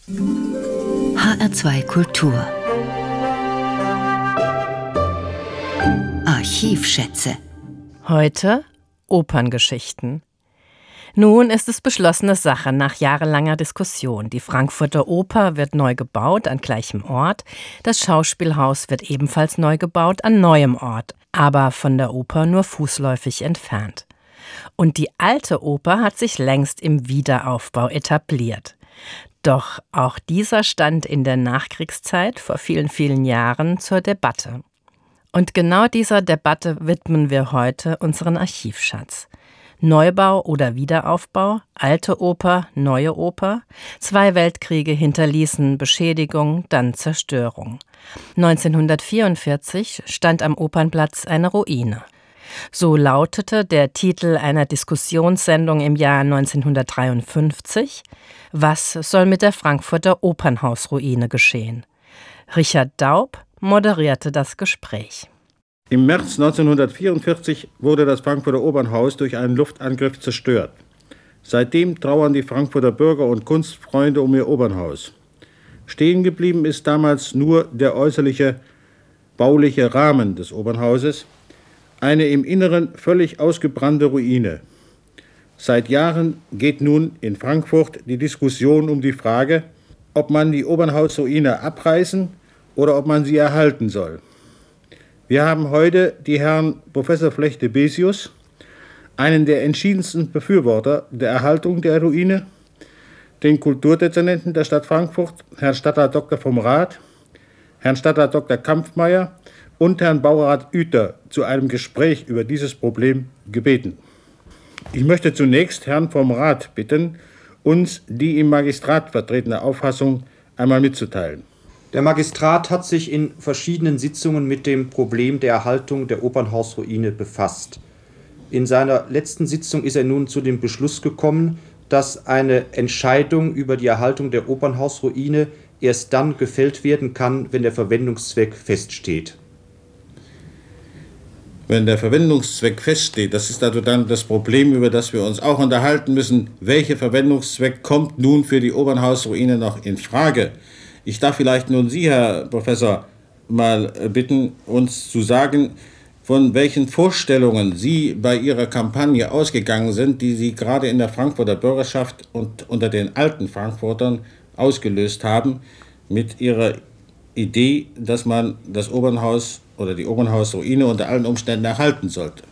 HR2 Kultur Archivschätze. Heute Operngeschichten. Nun ist es beschlossene Sache nach jahrelanger Diskussion. Die Frankfurter Oper wird neu gebaut an gleichem Ort. Das Schauspielhaus wird ebenfalls neu gebaut an neuem Ort, aber von der Oper nur fußläufig entfernt. Und die alte Oper hat sich längst im Wiederaufbau etabliert. Doch auch dieser stand in der Nachkriegszeit vor vielen, vielen Jahren zur Debatte. Und genau dieser Debatte widmen wir heute unseren Archivschatz. Neubau oder Wiederaufbau, alte Oper, neue Oper. 2 Weltkriege hinterließen Beschädigung, dann Zerstörung. 1944 stand am Opernplatz eine Ruine. So lautete der Titel einer Diskussionssendung im Jahr 1953. Was soll mit der Frankfurter Opernhausruine geschehen? Richard Daub moderierte das Gespräch. Im März 1944 wurde das Frankfurter Opernhaus durch einen Luftangriff zerstört. Seitdem trauern die Frankfurter Bürger und Kunstfreunde um ihr Opernhaus. Stehen geblieben ist damals nur der äußerliche bauliche Rahmen des Opernhauses, eine im Inneren völlig ausgebrannte Ruine. Seit Jahren geht nun in Frankfurt die Diskussion um die Frage, ob man die Opernhausruine abreißen oder ob man sie erhalten soll. Wir haben heute die Herren Professor Flechte-Besius, einen der entschiedensten Befürworter der Erhaltung der Ruine, den Kulturdezernenten der Stadt Frankfurt, Herrn Stadtrat Dr. vom Rath, Herrn Stadtrat Dr. Kampfmeier und Herrn Baurat Ueter zu einem Gespräch über dieses Problem gebeten. Ich möchte zunächst Herrn vom Rath bitten, uns die im Magistrat vertretene Auffassung einmal mitzuteilen. Der Magistrat hat sich in verschiedenen Sitzungen mit dem Problem der Erhaltung der Opernhausruine befasst. In seiner letzten Sitzung ist er nun zu dem Beschluss gekommen, dass eine Entscheidung über die Erhaltung der Opernhausruine erst dann gefällt werden kann, wenn der Verwendungszweck feststeht. Wenn der Verwendungszweck feststeht, das ist also dann das Problem, über das wir uns auch unterhalten müssen. Welcher Verwendungszweck kommt nun für die Opernhausruine noch in Frage? Ich darf vielleicht nun Sie, Herr Professor, mal bitten, uns zu sagen, von welchen Vorstellungen Sie bei Ihrer Kampagne ausgegangen sind, die Sie gerade in der Frankfurter Bürgerschaft und unter den alten Frankfurtern ausgelöst haben, mit Ihrer Idee, dass man das Opernhaus oder die Opernhausruine unter allen Umständen erhalten sollte.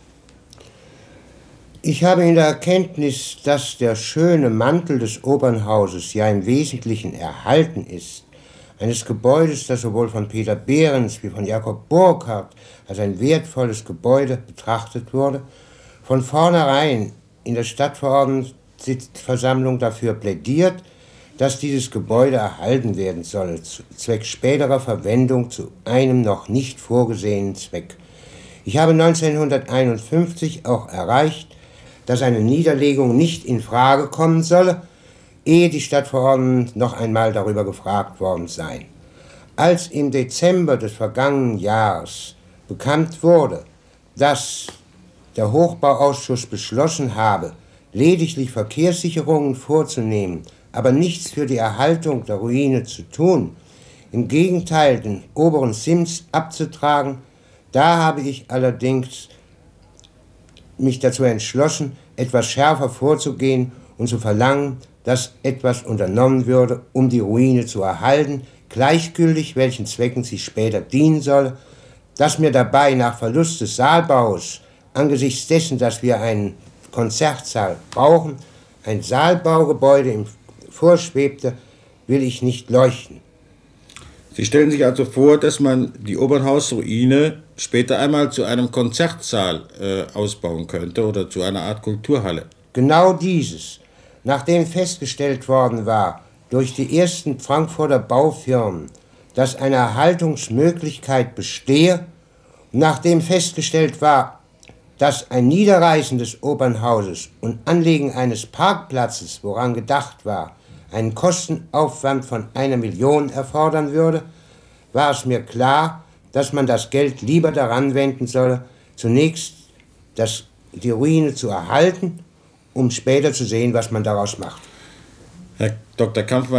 Ich habe in der Erkenntnis, dass der schöne Mantel des Opernhauses ja im Wesentlichen erhalten ist, eines Gebäudes, das sowohl von Peter Behrens wie von Jakob Burckhardt als ein wertvolles Gebäude betrachtet wurde, von vornherein in der Stadtverordnetenversammlung dafür plädiert, dass dieses Gebäude erhalten werden soll, zwecks späterer Verwendung zu einem noch nicht vorgesehenen Zweck. Ich habe 1951 auch erreicht, dass eine Niederlegung nicht in Frage kommen solle, ehe die Stadtverordneten noch einmal darüber gefragt worden seien. Als im Dezember des vergangenen Jahres bekannt wurde, dass der Hochbauausschuss beschlossen habe, lediglich Verkehrssicherungen vorzunehmen, aber nichts für die Erhaltung der Ruine zu tun, im Gegenteil den oberen Sims abzutragen, da habe ich allerdings mich dazu entschlossen, etwas schärfer vorzugehen und zu verlangen, dass etwas unternommen würde, um die Ruine zu erhalten, gleichgültig welchen Zwecken sie später dienen soll, dass mir dabei nach Verlust des Saalbaus, angesichts dessen, dass wir einen Konzertsaal brauchen, ein Saalbaugebäude im vorschwebte, will ich nicht leuchten. Sie stellen sich also vor, dass man die Opernhausruine später einmal zu einem Konzertsaal ausbauen könnte oder zu einer Art Kulturhalle. Genau dieses. Nachdem festgestellt worden war durch die ersten Frankfurter Baufirmen, dass eine Erhaltungsmöglichkeit bestehe, und nachdem festgestellt war, dass ein Niederreißen des Opernhauses und Anlegen eines Parkplatzes, woran gedacht war, einen Kostenaufwand von 1 Million erfordern würde, war es mir klar, dass man das Geld lieber daran wenden solle, zunächst die Ruine zu erhalten, um später zu sehen, was man daraus macht. Herr Dr. Kampfmeier,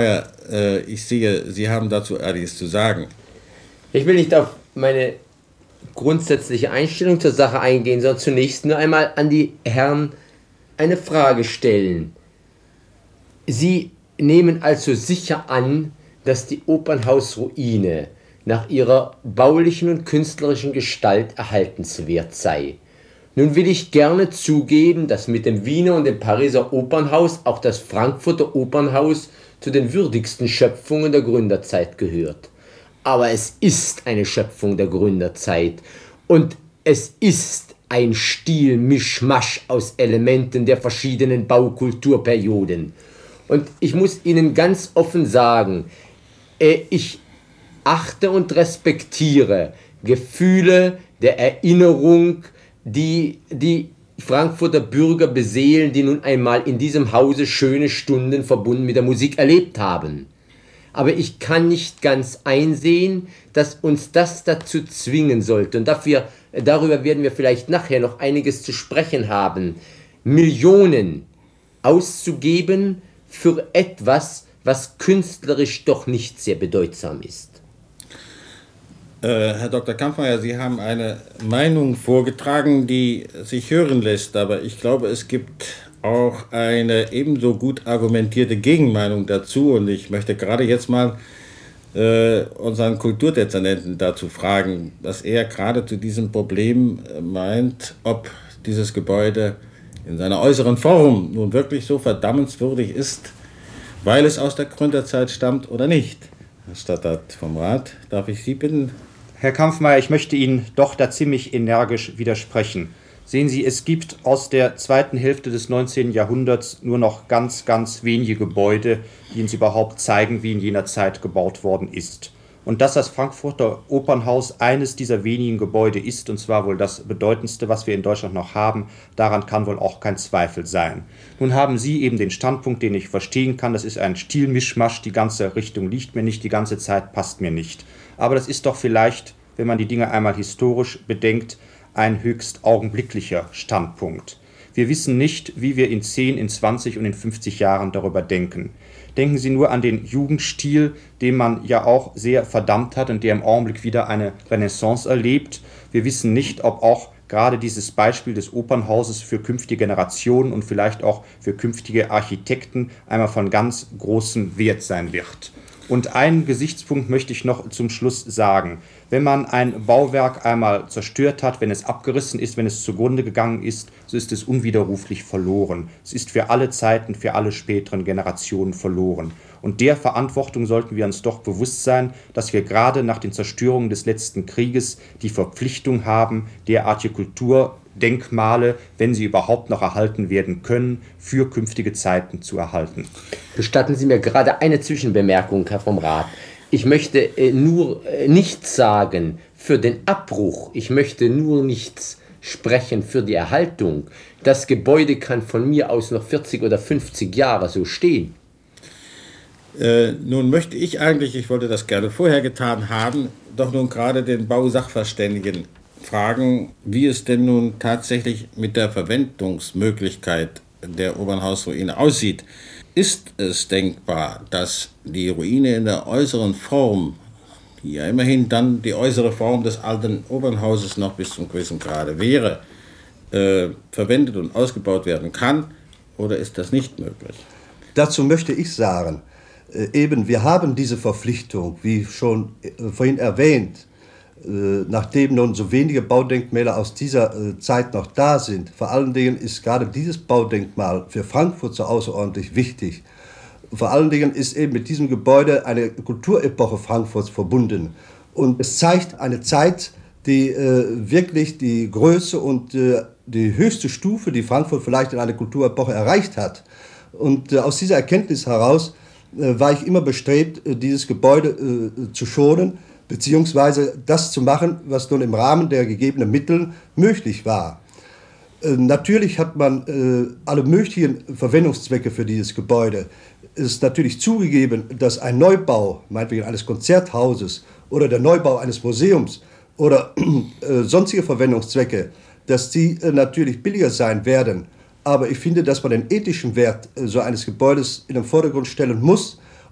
Ich sehe, Sie haben dazu einiges zu sagen. Ich will nicht auf meine grundsätzliche Einstellung zur Sache eingehen, sondern zunächst nur einmal an die Herren eine Frage stellen. Sie nehmen also sicher an, dass die Opernhausruine nach ihrer baulichen und künstlerischen Gestalt erhaltenswert sei. Nun will ich gerne zugeben, dass mit dem Wiener und dem Pariser Opernhaus auch das Frankfurter Opernhaus zu den würdigsten Schöpfungen der Gründerzeit gehört. Aber es ist eine Schöpfung der Gründerzeit und es ist ein Stilmischmasch aus Elementen der verschiedenen Baukulturperioden. Und ich muss Ihnen ganz offen sagen, ich achte und respektiere Gefühle der Erinnerung, die die Frankfurter Bürger beseelen, die nun einmal in diesem Hause schöne Stunden verbunden mit der Musik erlebt haben. Aber ich kann nicht ganz einsehen, dass uns das dazu zwingen sollte. Und darüber werden wir vielleicht nachher noch einiges zu sprechen haben, Millionen auszugeben für etwas, was künstlerisch doch nicht sehr bedeutsam ist. Herr Dr. Kampfmeier, Sie haben eine Meinung vorgetragen, die sich hören lässt, aber ich glaube, es gibt auch eine ebenso gut argumentierte Gegenmeinung dazu und ich möchte gerade jetzt mal unseren Kulturdezernenten dazu fragen, was er gerade zu diesem Problem meint, ob dieses Gebäude in seiner äußeren Form nun wirklich so verdammenswürdig ist, weil es aus der Gründerzeit stammt oder nicht. Herr Stattert vom Rat, darf ich Sie bitten? Herr Kampfmeier, ich möchte Ihnen doch da ziemlich energisch widersprechen. Sehen Sie, es gibt aus der zweiten Hälfte des 19. Jahrhunderts nur noch ganz, ganz wenige Gebäude, die uns überhaupt zeigen, wie in jener Zeit gebaut worden ist. Und dass das Frankfurter Opernhaus eines dieser wenigen Gebäude ist, und zwar wohl das bedeutendste, was wir in Deutschland noch haben, daran kann wohl auch kein Zweifel sein. Nun haben Sie eben den Standpunkt, den ich verstehen kann, das ist ein Stilmischmasch, die ganze Richtung liegt mir nicht, die ganze Zeit passt mir nicht. Aber das ist doch vielleicht, wenn man die Dinge einmal historisch bedenkt, ein höchst augenblicklicher Standpunkt. Wir wissen nicht, wie wir in 10, in 20 und in 50 Jahren darüber denken. Denken Sie nur an den Jugendstil, den man ja auch sehr verdammt hat und der im Augenblick wieder eine Renaissance erlebt. Wir wissen nicht, ob auch gerade dieses Beispiel des Opernhauses für künftige Generationen und vielleicht auch für künftige Architekten einmal von ganz großem Wert sein wird. Und einen Gesichtspunkt möchte ich noch zum Schluss sagen. Wenn man ein Bauwerk einmal zerstört hat, wenn es abgerissen ist, wenn es zugrunde gegangen ist, so ist es unwiderruflich verloren. Es ist für alle Zeiten, für alle späteren Generationen verloren. Und der Verantwortung sollten wir uns doch bewusst sein, dass wir gerade nach den Zerstörungen des letzten Krieges die Verpflichtung haben, derartige Kulturdenkmale, wenn sie überhaupt noch erhalten werden können, für künftige Zeiten zu erhalten. Gestatten Sie mir gerade eine Zwischenbemerkung, Herr vom Rat. Ich möchte nur nichts sagen für den Abbruch. Ich möchte nur nichts sprechen für die Erhaltung. Das Gebäude kann von mir aus noch 40 oder 50 Jahre so stehen. Nun möchte ich eigentlich, ich wollte das gerne vorher getan haben, doch nun gerade den Bausachverständigen fragen, wie es denn nun tatsächlich mit der Verwendungsmöglichkeit der Opernhausruine aussieht. Ist es denkbar, dass die Ruine in der äußeren Form, die ja immerhin dann die äußere Form des alten Opernhauses noch bis zum gewissen Grade wäre, verwendet und ausgebaut werden kann, oder ist das nicht möglich? Dazu möchte ich sagen, wir haben diese Verpflichtung, wie schon vorhin erwähnt, nachdem nun so wenige Baudenkmäler aus dieser Zeit noch da sind. Vor allen Dingen ist gerade dieses Baudenkmal für Frankfurt so außerordentlich wichtig. Vor allen Dingen ist eben mit diesem Gebäude eine Kulturepoche Frankfurts verbunden. Und es zeigt eine Zeit, die wirklich die Größe und die höchste Stufe, die Frankfurt vielleicht in einer Kulturepoche erreicht hat. Und aus dieser Erkenntnis heraus war ich immer bestrebt, dieses Gebäude zu schonen, beziehungsweise das zu machen, was nun im Rahmen der gegebenen Mittel möglich war. Natürlich hat man alle möglichen Verwendungszwecke für dieses Gebäude. Es ist natürlich zugegeben, dass ein Neubau, meinetwegen eines Konzerthauses oder der Neubau eines Museums oder sonstige Verwendungszwecke, dass die natürlich billiger sein werden. Aber ich finde, dass man den ethischen Wert so eines Gebäudes in den Vordergrund stellen muss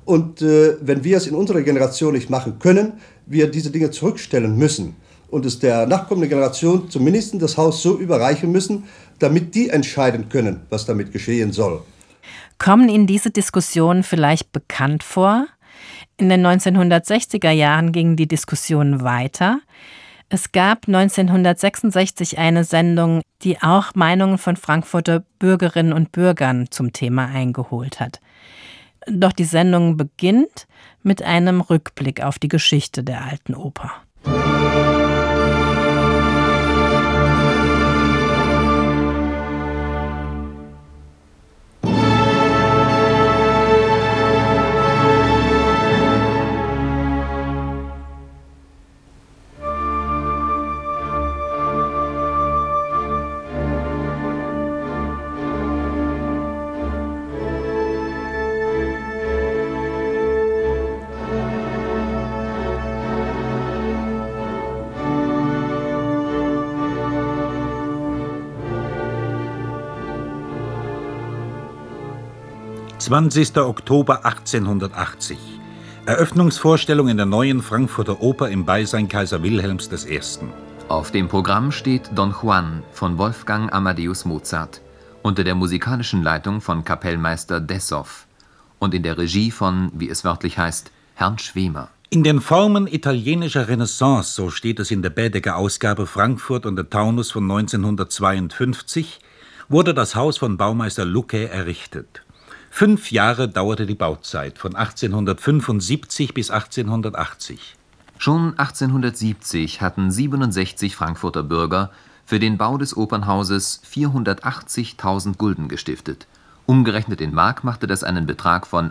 Und wenn wir es in unserer Generation nicht machen können, wir diese Dinge zurückstellen müssen und es der nachkommenden Generation zumindest das Haus so überreichen müssen, damit die entscheiden können, was damit geschehen soll. Kommen Ihnen diese Diskussionen vielleicht bekannt vor? In den 1960er Jahren gingen die Diskussionen weiter. Es gab 1966 eine Sendung, die auch Meinungen von Frankfurter Bürgerinnen und Bürgern zum Thema eingeholt hat. Doch die Sendung beginnt mit einem Rückblick auf die Geschichte der Alten Oper. »20. Oktober 1880. Eröffnungsvorstellung in der neuen Frankfurter Oper im Beisein Kaiser Wilhelms I. Auf dem Programm steht Don Juan von Wolfgang Amadeus Mozart unter der musikalischen Leitung von Kapellmeister Dessow und in der Regie von, wie es wörtlich heißt, Herrn Schwemer. In den Formen italienischer Renaissance, so steht es in der Bädecker Ausgabe Frankfurt und der Taunus von 1952, wurde das Haus von Baumeister Lucke errichtet. 5 Jahre dauerte die Bauzeit, von 1875 bis 1880. Schon 1870 hatten 67 Frankfurter Bürger für den Bau des Opernhauses 480.000 Gulden gestiftet. Umgerechnet in Mark machte das einen Betrag von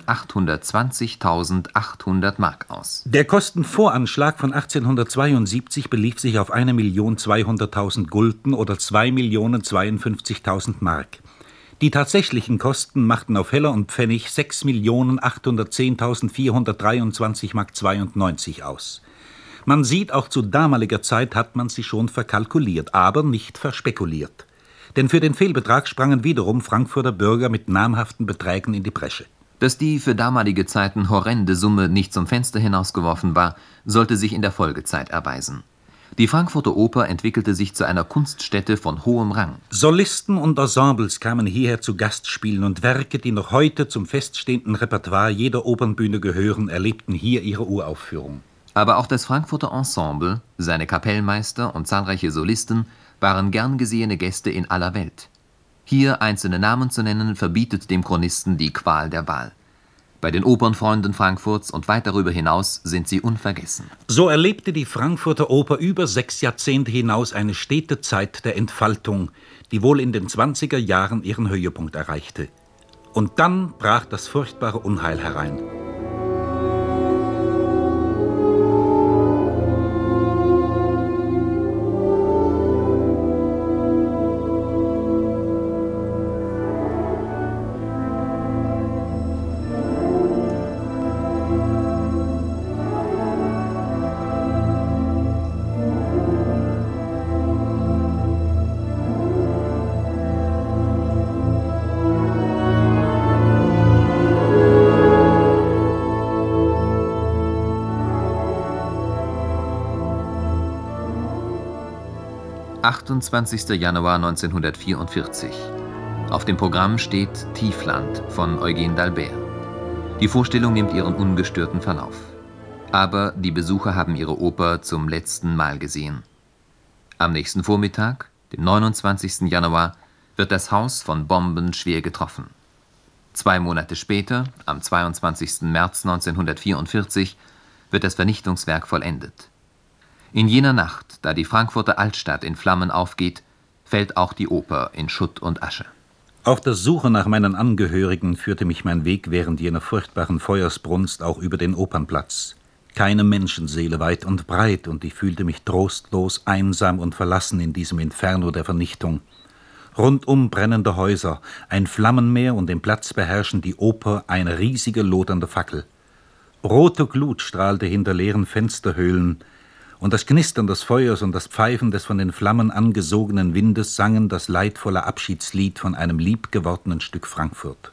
820.800 Mark aus. Der Kostenvoranschlag von 1872 belief sich auf 1.200.000 Gulden oder 2.052.000 Mark. Die tatsächlichen Kosten machten auf Heller und Pfennig 6.810.423 Mark 92 aus. Man sieht, auch zu damaliger Zeit hat man sie schon verkalkuliert, aber nicht verspekuliert. Denn für den Fehlbetrag sprangen wiederum Frankfurter Bürger mit namhaften Beträgen in die Bresche. Dass die für damalige Zeiten horrende Summe nicht zum Fenster hinausgeworfen war, sollte sich in der Folgezeit erweisen. Die Frankfurter Oper entwickelte sich zu einer Kunststätte von hohem Rang. Solisten und Ensembles kamen hierher zu Gastspielen und Werke, die noch heute zum feststehenden Repertoire jeder Opernbühne gehören, erlebten hier ihre Uraufführung. Aber auch das Frankfurter Ensemble, seine Kapellmeister und zahlreiche Solisten waren gern gesehene Gäste in aller Welt. Hier einzelne Namen zu nennen, verbietet dem Chronisten die Qual der Wahl. Bei den Opernfreunden Frankfurts und weit darüber hinaus sind sie unvergessen. So erlebte die Frankfurter Oper über 6 Jahrzehnte hinaus eine stete Zeit der Entfaltung, die wohl in den 20er Jahren ihren Höhepunkt erreichte. Und dann brach das furchtbare Unheil herein. »28. Januar 1944. Auf dem Programm steht Tiefland von Eugen d'Albert. Die Vorstellung nimmt ihren ungestörten Verlauf. Aber die Besucher haben ihre Oper zum letzten Mal gesehen. Am nächsten Vormittag, dem 29. Januar, wird das Haus von Bomben schwer getroffen. 2 Monate später, am 22. März 1944, wird das Vernichtungswerk vollendet. In jener Nacht, da die Frankfurter Altstadt in Flammen aufgeht, fällt auch die Oper in Schutt und Asche. Auf der Suche nach meinen Angehörigen führte mich mein Weg während jener furchtbaren Feuersbrunst auch über den Opernplatz. Keine Menschenseele weit und breit, und ich fühlte mich trostlos, einsam und verlassen in diesem Inferno der Vernichtung. Rundum brennende Häuser, ein Flammenmeer, und den Platz beherrschen die Oper eine riesige lodernde Fackel. Rote Glut strahlte hinter leeren Fensterhöhlen, und das Knistern des Feuers und das Pfeifen des von den Flammen angesogenen Windes sangen das leidvolle Abschiedslied von einem liebgewordenen Stück Frankfurt.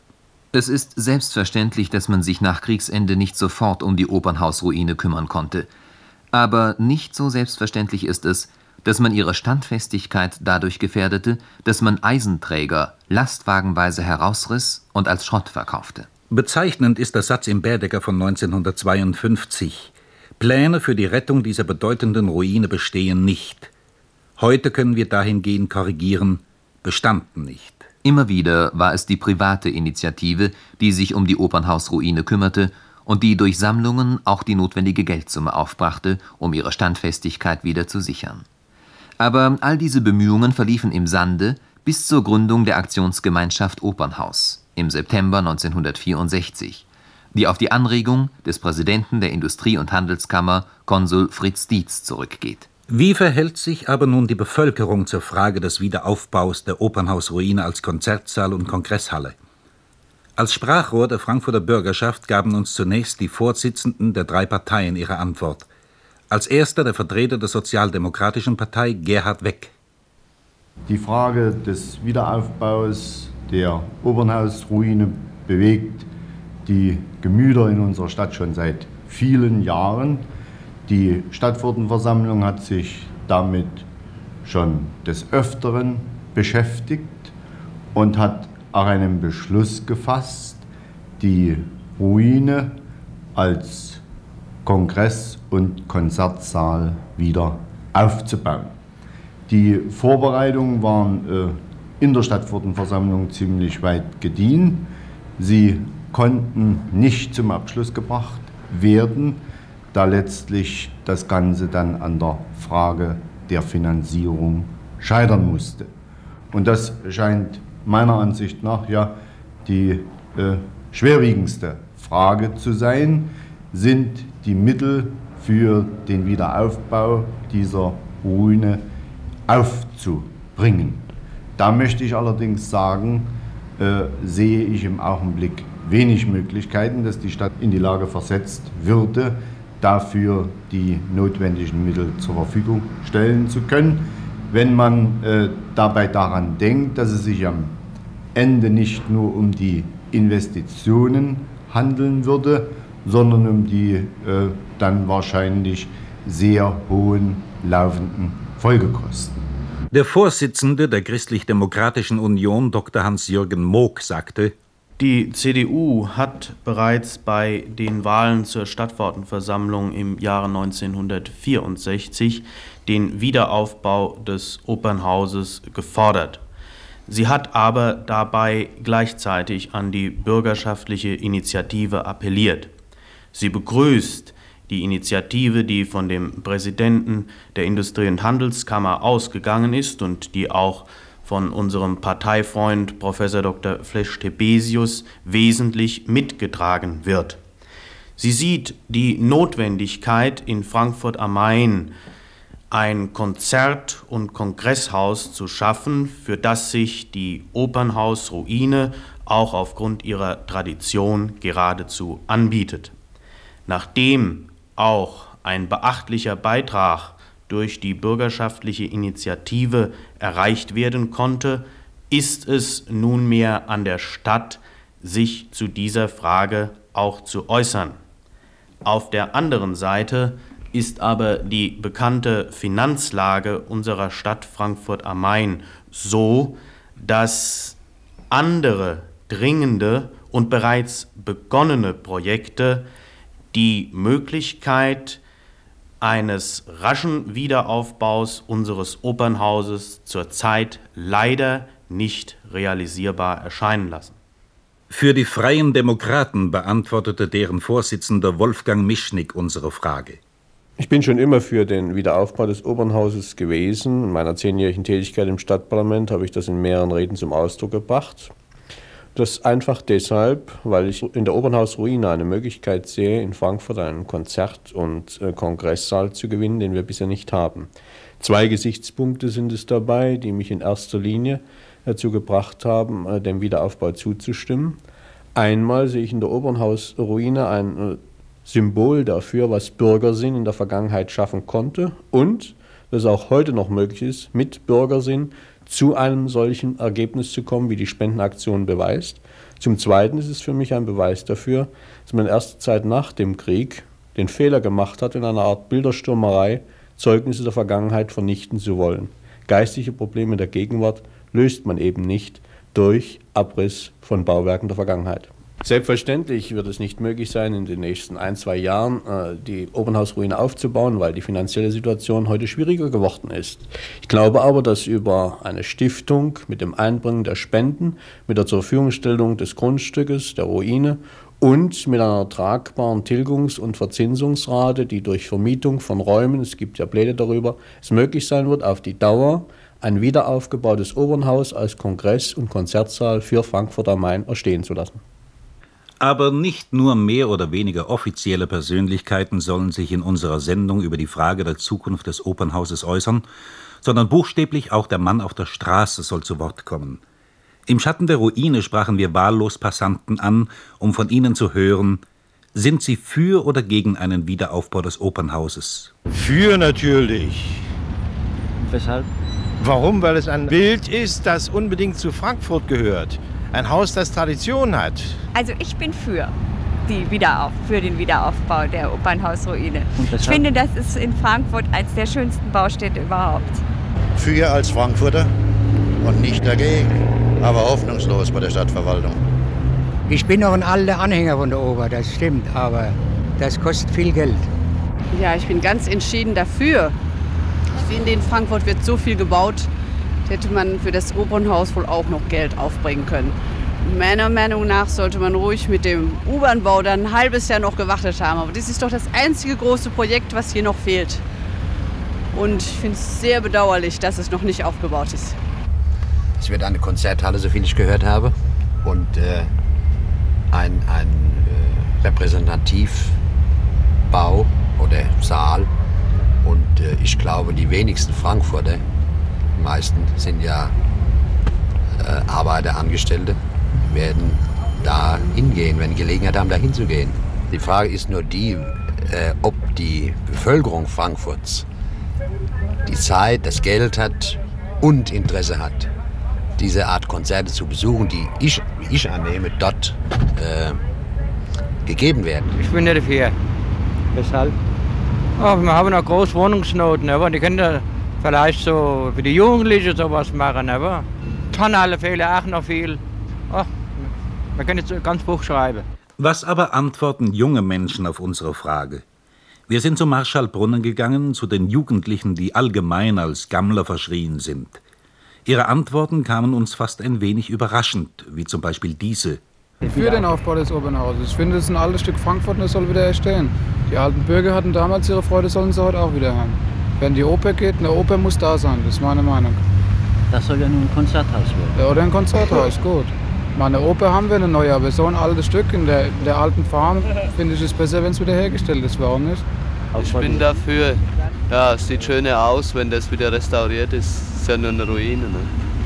Es ist selbstverständlich, dass man sich nach Kriegsende nicht sofort um die Opernhausruine kümmern konnte. Aber nicht so selbstverständlich ist es, dass man ihre Standfestigkeit dadurch gefährdete, dass man Eisenträger lastwagenweise herausriss und als Schrott verkaufte. Bezeichnend ist der Satz im Baedeker von 1952. Pläne für die Rettung dieser bedeutenden Ruine bestehen nicht. Heute können wir dahingehend korrigieren, bestanden nicht. Immer wieder war es die private Initiative, die sich um die Opernhausruine kümmerte und die durch Sammlungen auch die notwendige Geldsumme aufbrachte, um ihre Standfestigkeit wieder zu sichern. Aber all diese Bemühungen verliefen im Sande bis zur Gründung der Aktionsgemeinschaft Opernhaus im September 1964, die auf die Anregung des Präsidenten der Industrie- und Handelskammer, Konsul Fritz Dietz, zurückgeht. Wie verhält sich aber nun die Bevölkerung zur Frage des Wiederaufbaus der Opernhausruine als Konzertsaal und Kongresshalle? Als Sprachrohr der Frankfurter Bürgerschaft gaben uns zunächst die Vorsitzenden der 3 Parteien ihre Antwort. Als erster der Vertreter der Sozialdemokratischen Partei, Gerhard Weck. Die Frage des Wiederaufbaus der Opernhausruine bewegt die Gemüter in unserer Stadt schon seit vielen Jahren. Die Stadtverordnetenversammlung hat sich damit schon des Öfteren beschäftigt und hat auch einen Beschluss gefasst, die Ruine als Kongress- und Konzertsaal wieder aufzubauen. Die Vorbereitungen waren in der Stadtverordnetenversammlung ziemlich weit gediehen. Sie konnten nicht zum Abschluss gebracht werden, da letztlich das Ganze dann an der Frage der Finanzierung scheitern musste. Und das scheint meiner Ansicht nach ja die schwerwiegendste Frage zu sein. Sind die Mittel für den Wiederaufbau dieser Ruine aufzubringen? Da möchte ich allerdings sagen, sehe ich im Augenblick wenig Möglichkeiten, dass die Stadt in die Lage versetzt würde, dafür die notwendigen Mittel zur Verfügung stellen zu können. Wenn man dabei daran denkt, dass es sich am Ende nicht nur um die Investitionen handeln würde, sondern um die dann wahrscheinlich sehr hohen laufenden Folgekosten. Der Vorsitzende der Christlich-Demokratischen Union, Dr. Hans-Jürgen Moog, sagte: Die CDU hat bereits bei den Wahlen zur Stadtverordnetenversammlung im Jahre 1964 den Wiederaufbau des Opernhauses gefordert. Sie hat aber dabei gleichzeitig an die bürgerschaftliche Initiative appelliert. Sie begrüßt die Initiative, die von dem Präsidenten der Industrie- und Handelskammer ausgegangen ist und die auch von unserem Parteifreund Prof. Dr. Flesch-Thebesius wesentlich mitgetragen wird. Sie sieht die Notwendigkeit, in Frankfurt am Main ein Konzert- und Kongresshaus zu schaffen, für das sich die Opernhausruine auch aufgrund ihrer Tradition geradezu anbietet. Nachdem auch ein beachtlicher Beitrag durch die bürgerschaftliche Initiative erreicht werden konnte, ist es nunmehr an der Stadt, sich zu dieser Frage auch zu äußern. Auf der anderen Seite ist aber die bekannte Finanzlage unserer Stadt Frankfurt am Main so, dass andere dringende und bereits begonnene Projekte die Möglichkeit eines raschen Wiederaufbaus unseres Opernhauses zurzeit leider nicht realisierbar erscheinen lassen. Für die Freien Demokraten beantwortete deren Vorsitzender Wolfgang Mischnick unsere Frage. Ich bin schon immer für den Wiederaufbau des Opernhauses gewesen. In meiner 10-jährigen Tätigkeit im Stadtparlament habe ich das in mehreren Reden zum Ausdruck gebracht. Das einfach deshalb, weil ich in der Opernhausruine eine Möglichkeit sehe, in Frankfurt einen Konzert- und Kongresssaal zu gewinnen, den wir bisher nicht haben. 2 Gesichtspunkte sind es dabei, die mich in erster Linie dazu gebracht haben, dem Wiederaufbau zuzustimmen. Einmal sehe ich in der Opernhausruine ein Symbol dafür, was Bürgersinn in der Vergangenheit schaffen konnte und dass es auch heute noch möglich ist, mit Bürgersinn zu einem solchen Ergebnis zu kommen, wie die Spendenaktion beweist. Zum Zweiten ist es für mich ein Beweis dafür, dass man in erster Zeit nach dem Krieg den Fehler gemacht hat, in einer Art Bilderstürmerei Zeugnisse der Vergangenheit vernichten zu wollen. Geistige Probleme der Gegenwart löst man eben nicht durch Abriss von Bauwerken der Vergangenheit. Selbstverständlich wird es nicht möglich sein, in den nächsten 1-2 Jahren die Opernhausruine aufzubauen, weil die finanzielle Situation heute schwieriger geworden ist. Ich glaube aber, dass über eine Stiftung mit dem Einbringen der Spenden, mit der Zurverfügungstellung des Grundstückes, der Ruine und mit einer tragbaren Tilgungs- und Verzinsungsrate, die durch Vermietung von Räumen, es gibt ja Pläne darüber, es möglich sein wird, auf die Dauer ein wiederaufgebautes Opernhaus als Kongress- und Konzertsaal für Frankfurt am Main erstehen zu lassen. Aber nicht nur mehr oder weniger offizielle Persönlichkeiten sollen sich in unserer Sendung über die Frage der Zukunft des Opernhauses äußern, sondern buchstäblich auch der Mann auf der Straße soll zu Wort kommen. Im Schatten der Ruine sprachen wir wahllos Passanten an, um von ihnen zu hören, sind sie für oder gegen einen Wiederaufbau des Opernhauses? Für natürlich. Weshalb? Warum? Weil es ein Bild ist, das unbedingt zu Frankfurt gehört. Ein Haus, das Tradition hat. Also ich bin für den Wiederaufbau der Opernhausruine. Ich finde, das ist in Frankfurt eines der schönsten Baustädte überhaupt. Für als Frankfurter und nicht dagegen, aber hoffnungslos bei der Stadtverwaltung. Ich bin noch ein alter Anhänger von der Oper, das stimmt, aber das kostet viel Geld. Ja, ich bin ganz entschieden dafür. Ich finde, in Frankfurt wird so viel gebaut, hätte man für das Opernhaus wohl auch noch Geld aufbringen können. Meiner Meinung nach sollte man ruhig mit dem U-Bahn-Bau dann ein halbes Jahr noch gewartet haben. Aber das ist doch das einzige große Projekt, was hier noch fehlt. Und ich finde es sehr bedauerlich, dass es noch nicht aufgebaut ist. Es wird eine Konzerthalle, soviel ich gehört habe, und ein Repräsentativbau oder Saal. Und ich glaube, die wenigsten Frankfurter, die meisten sind ja Arbeiter, Angestellte, werden da hingehen, wenn Gelegenheit haben, da hinzugehen. Die Frage ist nur die, ob die Bevölkerung Frankfurts die Zeit, das Geld hat und Interesse hat, diese Art Konzerte zu besuchen, die ich annehme, dort gegeben werden. Ich bin nicht dafür. Weshalb? Oh, wir haben eine große Wohnungsnot, aber die können ja vielleicht so für die Jugendlichen sowas machen, aber Tonhalle fehlen auch noch viel. Oh, wir können jetzt ein ganzes Buch schreiben. Was aber antworten junge Menschen auf unsere Frage? Wir sind zum Marschallbrunnen gegangen, zu den Jugendlichen, die allgemein als Gammler verschrien sind. Ihre Antworten kamen uns fast ein wenig überraschend, wie zum Beispiel diese. Für den Aufbau des Opernhauses. Ich finde, es ist ein altes Stück Frankfurt und das soll wieder erstellen. Die alten Bürger hatten damals ihre Freude, sollen sie heute auch wieder haben. Wenn die Oper geht, eine Oper muss da sein, das ist meine Meinung. Das soll ja nun ein Konzerthaus werden. Ja, oder ein Konzerthaus, gut. Meine Oper haben wir eine neue, aber so ein altes Stück in der alten Form, finde ich es besser, wenn es wieder hergestellt ist. Warum nicht? Ich bin dafür. Ja, es sieht schöner aus, wenn das wieder restauriert ist. Es ist ja nur eine Ruine. Ne?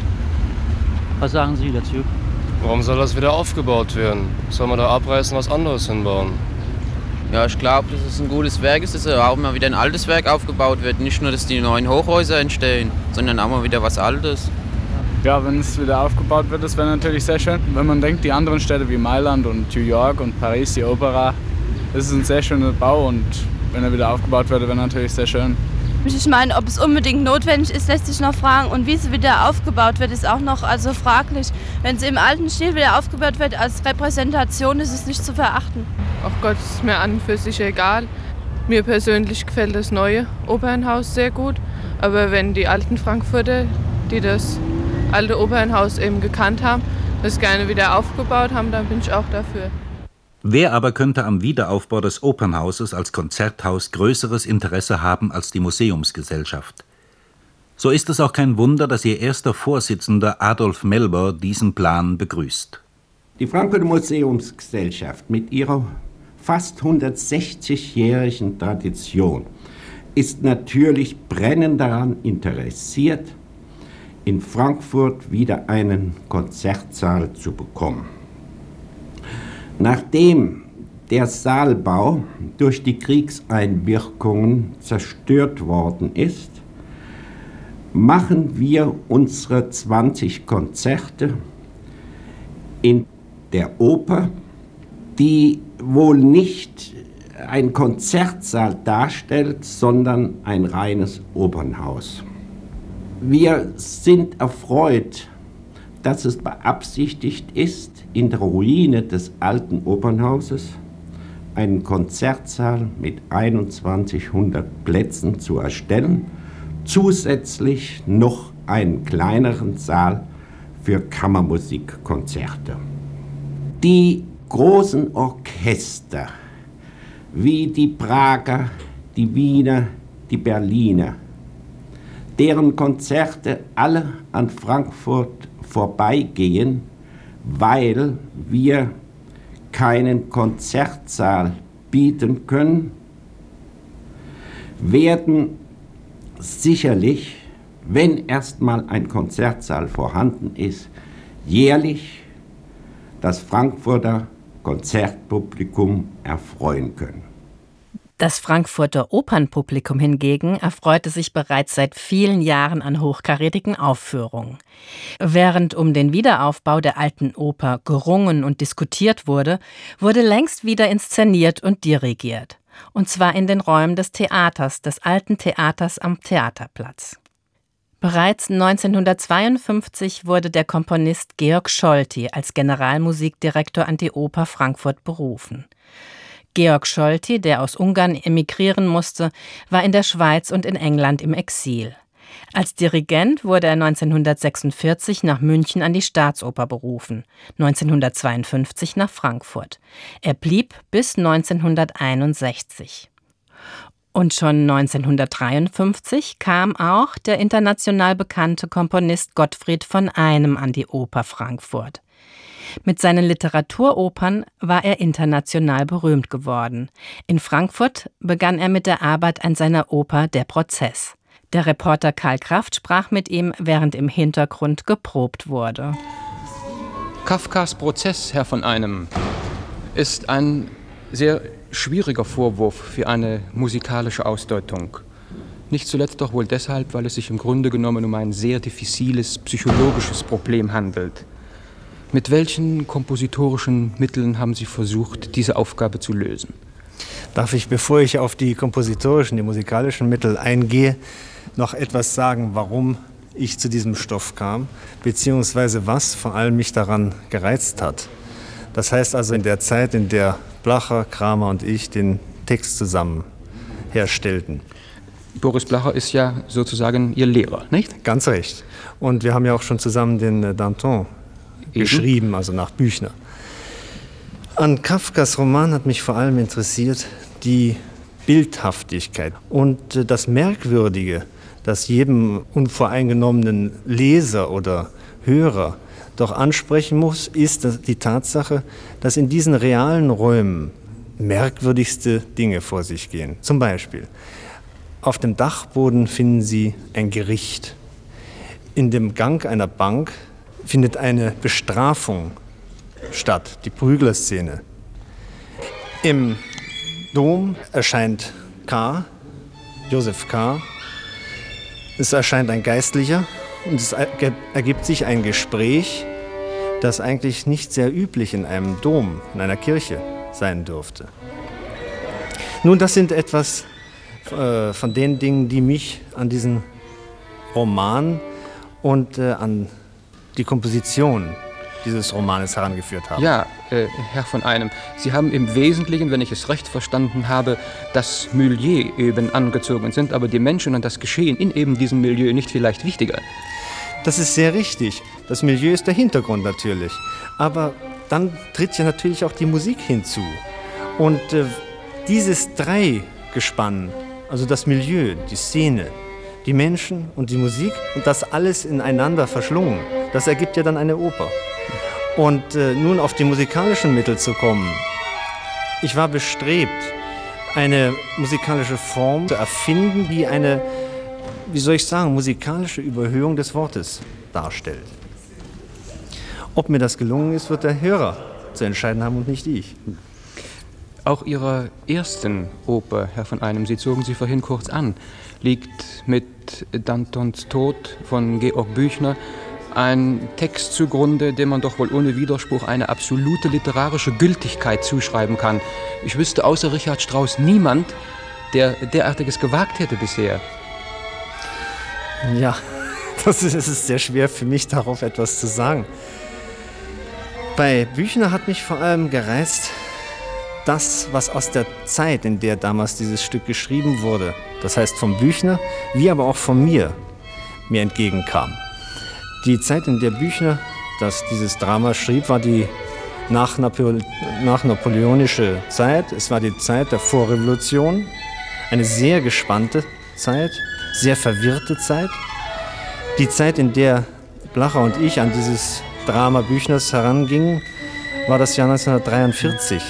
Was sagen Sie dazu? Warum soll das wieder aufgebaut werden? Soll man da abreißen, was anderes hinbauen? Ja, ich glaube, dass es ein gutes Werk ist, dass auch mal wieder ein altes Werk aufgebaut wird. Nicht nur, dass die neuen Hochhäuser entstehen, sondern auch mal wieder was Altes. Ja, wenn es wieder aufgebaut wird, das wäre natürlich sehr schön. Wenn man denkt, die anderen Städte wie Mailand und New York und Paris, die Opera, das ist ein sehr schöner Bau und wenn er wieder aufgebaut würde, wäre natürlich sehr schön. Ich meine, ob es unbedingt notwendig ist, lässt sich noch fragen. Und wie sie wieder aufgebaut wird, ist auch noch fraglich. Wenn sie im alten Stil wieder aufgebaut wird als Repräsentation, ist es nicht zu verachten. Ach Gott, ist mir an und für sich egal. Mir persönlich gefällt das neue Opernhaus sehr gut. Aber wenn die alten Frankfurter, die das alte Opernhaus eben gekannt haben, das gerne wieder aufgebaut haben, dann bin ich auch dafür. Wer aber könnte am Wiederaufbau des Opernhauses als Konzerthaus größeres Interesse haben als die Museumsgesellschaft? So ist es auch kein Wunder, dass ihr erster Vorsitzender Adolf Melber diesen Plan begrüßt. Die Frankfurter Museumsgesellschaft mit ihrer fast 160-jährigen Tradition ist natürlich brennend daran interessiert, in Frankfurt wieder einen Konzertsaal zu bekommen. Nachdem der Saalbau durch die Kriegseinwirkungen zerstört worden ist, machen wir unsere 20 Konzerte in der Oper, die wohl nicht ein Konzertsaal darstellt, sondern ein reines Opernhaus. Wir sind erfreut, dass es beabsichtigt ist, in der Ruine des alten Opernhauses einen Konzertsaal mit 2100 Plätzen zu erstellen, zusätzlich noch einen kleineren Saal für Kammermusikkonzerte. Die großen Orchester wie die Prager, die Wiener, die Berliner, deren Konzerte alle an Frankfurt vorbeigehen, weil wir keinen Konzertsaal bieten können, werden sicherlich, wenn erstmal ein Konzertsaal vorhanden ist, jährlich das Frankfurter Konzertpublikum erfreuen können. Das Frankfurter Opernpublikum hingegen erfreute sich bereits seit vielen Jahren an hochkarätigen Aufführungen. Während um den Wiederaufbau der Alten Oper gerungen und diskutiert wurde, wurde längst wieder inszeniert und dirigiert. Und zwar in den Räumen des Theaters, des Alten Theaters am Theaterplatz. Bereits 1952 wurde der Komponist Georg Scholti als Generalmusikdirektor an die Oper Frankfurt berufen. Georg Scholti, der aus Ungarn emigrieren musste, war in der Schweiz und in England im Exil. Als Dirigent wurde er 1946 nach München an die Staatsoper berufen, 1952 nach Frankfurt. Er blieb bis 1961. Und schon 1953 kam auch der international bekannte Komponist Gottfried von Einem an die Oper Frankfurt. Mit seinen Literaturopern war er international berühmt geworden. In Frankfurt begann er mit der Arbeit an seiner Oper Der Prozess. Der Reporter Karl Kraft sprach mit ihm, während im Hintergrund geprobt wurde. Kafkas Prozess, Herr von Einem, ist ein sehr schwieriger Vorwurf für eine musikalische Ausdeutung. Nicht zuletzt doch wohl deshalb, weil es sich im Grunde genommen um ein sehr diffiziles psychologisches Problem handelt. Mit welchen kompositorischen Mitteln haben Sie versucht, diese Aufgabe zu lösen? Darf ich, bevor ich auf die kompositorischen, die musikalischen Mittel eingehe, noch etwas sagen, warum ich zu diesem Stoff kam, beziehungsweise was vor allem mich daran gereizt hat. Das heißt also in der Zeit, in der Blacher, Kramer und ich den Text zusammen herstellten. Boris Blacher ist ja sozusagen Ihr Lehrer, nicht? Ganz recht. Und wir haben ja auch schon zusammen den Danton geschrieben, also nach Büchner. An Kafkas Roman hat mich vor allem interessiert die Bildhaftigkeit und das Merkwürdige, das jedem unvoreingenommenen Leser oder Hörer doch ansprechen muss, ist die Tatsache, dass in diesen realen Räumen merkwürdigste Dinge vor sich gehen. Zum Beispiel, auf dem Dachboden finden Sie ein Gericht. In dem Gang einer Bank findet eine Bestrafung statt, die Prüglerszene. Im Dom erscheint K., Josef K., es erscheint ein Geistlicher und es ergibt sich ein Gespräch, das eigentlich nicht sehr üblich in einem Dom, in einer Kirche sein dürfte. Nun, das sind etwas von den Dingen, die mich an diesen Roman und an die Komposition dieses Romanes herangeführt haben. Ja, Herr von Einem, Sie haben im Wesentlichen, wenn ich es recht verstanden habe, das Milieu eben angezogen, sind aber die Menschen und das Geschehen in eben diesem Milieu nicht vielleicht wichtiger? Das ist sehr richtig. Das Milieu ist der Hintergrund natürlich. Aber dann tritt ja natürlich auch die Musik hinzu. Und dieses Dreigespann, also das Milieu, die Szene, die Menschen und die Musik und das alles ineinander verschlungen, das ergibt ja dann eine Oper. Und nun auf die musikalischen Mittel zu kommen. Ich war bestrebt, eine musikalische Form zu erfinden, die eine, wie soll ich sagen, musikalische Überhöhung des Wortes darstellt. Ob mir das gelungen ist, wird der Hörer zu entscheiden haben und nicht ich. Auch Ihrer ersten Oper, Herr von Einem, Sie zogen sie vorhin kurz an, liegt mit Dantons Tod von Georg Büchner ein Text zugrunde, dem man doch wohl ohne Widerspruch eine absolute literarische Gültigkeit zuschreiben kann. Ich wüsste außer Richard Strauss niemand, der derartiges gewagt hätte bisher. Ja, es ist sehr schwer für mich, darauf etwas zu sagen. Bei Büchner hat mich vor allem gereizt, das, was aus der Zeit, in der damals dieses Stück geschrieben wurde, das heißt von Büchner, wie aber auch von mir entgegenkam. Die Zeit, in der Büchner dieses Drama schrieb, war die nachnapoleonische Zeit. Es war die Zeit der Vorrevolution, eine sehr gespannte Zeit, sehr verwirrte Zeit. Die Zeit, in der Blacher und ich an dieses Drama Büchners herangingen, war das Jahr 1943.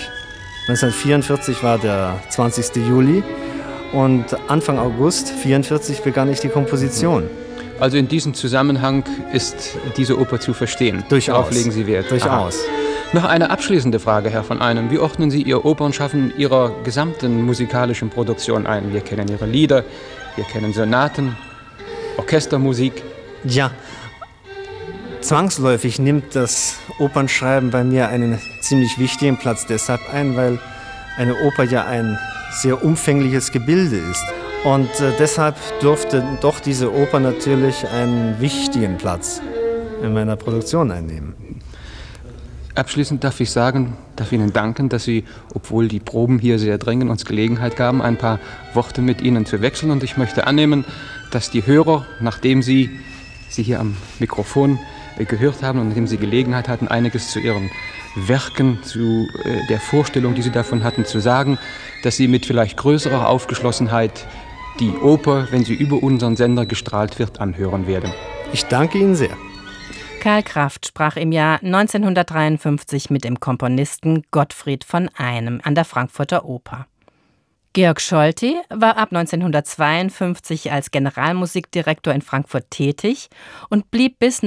1944 war der 20. Juli und Anfang August 1944 begann ich die Komposition. Also in diesem Zusammenhang ist diese Oper zu verstehen. Durchaus. Darauf legen Sie Wert. Durchaus. Aha. Noch eine abschließende Frage, Herr von Einem. Wie ordnen Sie Ihr Opernschaffen Ihrer gesamten musikalischen Produktion ein? Wir kennen Ihre Lieder, wir kennen Sonaten, Orchestermusik. Ja, zwangsläufig nimmt das Opernschreiben bei mir einen ziemlich wichtigen Platz deshalb ein, weil eine Oper ja ein sehr umfängliches Gebilde ist. Und deshalb durfte doch diese Oper natürlich einen wichtigen Platz in meiner Produktion einnehmen. Abschließend darf ich Ihnen danken, dass Sie, obwohl die Proben hier sehr dringend uns Gelegenheit gaben, ein paar Worte mit Ihnen zu wechseln. Und ich möchte annehmen, dass die Hörer, nachdem Sie hier am Mikrofon gehört haben und nachdem Sie Gelegenheit hatten, einiges zu Ihren Werken, zu der Vorstellung, die Sie davon hatten, zu sagen, dass Sie mit vielleicht größerer Aufgeschlossenheit die Oper, wenn sie über unseren Sender gestrahlt wird, anhören werden. Ich danke Ihnen sehr. Karl Kraft sprach im Jahr 1953 mit dem Komponisten Gottfried von Einem an der Frankfurter Oper. Georg Scholti war ab 1952 als Generalmusikdirektor in Frankfurt tätig und blieb bis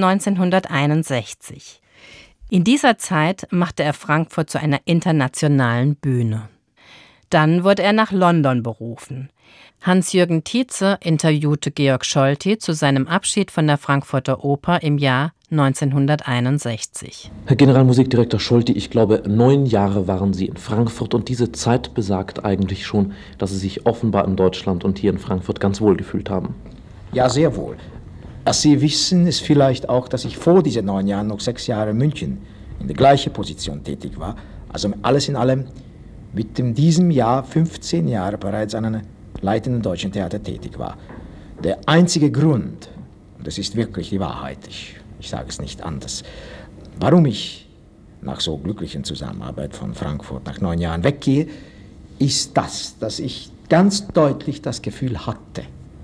1961. In dieser Zeit machte er Frankfurt zu einer internationalen Bühne. Dann wurde er nach London berufen. Hans-Jürgen Tietze interviewte Georg Scholti zu seinem Abschied von der Frankfurter Oper im Jahr 1961. Herr Generalmusikdirektor Scholti, ich glaube, 9 Jahre waren Sie in Frankfurt und diese Zeit besagt eigentlich schon, dass Sie sich offenbar in Deutschland und hier in Frankfurt ganz wohl gefühlt haben. Ja, sehr wohl. Was Sie wissen, ist vielleicht auch, dass ich vor diesen 9 Jahren noch 6 Jahre in München in der gleichen Position tätig war. Also alles in allem mit diesem Jahr 15 Jahre bereits an einem leitenden deutschen Theater tätig war. Der einzige Grund, und das ist wirklich die Wahrheit, ich sage es nicht anders, warum ich nach so glücklichen Zusammenarbeit von Frankfurt nach 9 Jahren weggehe, ist das, dass ich ganz deutlich das Gefühl hatte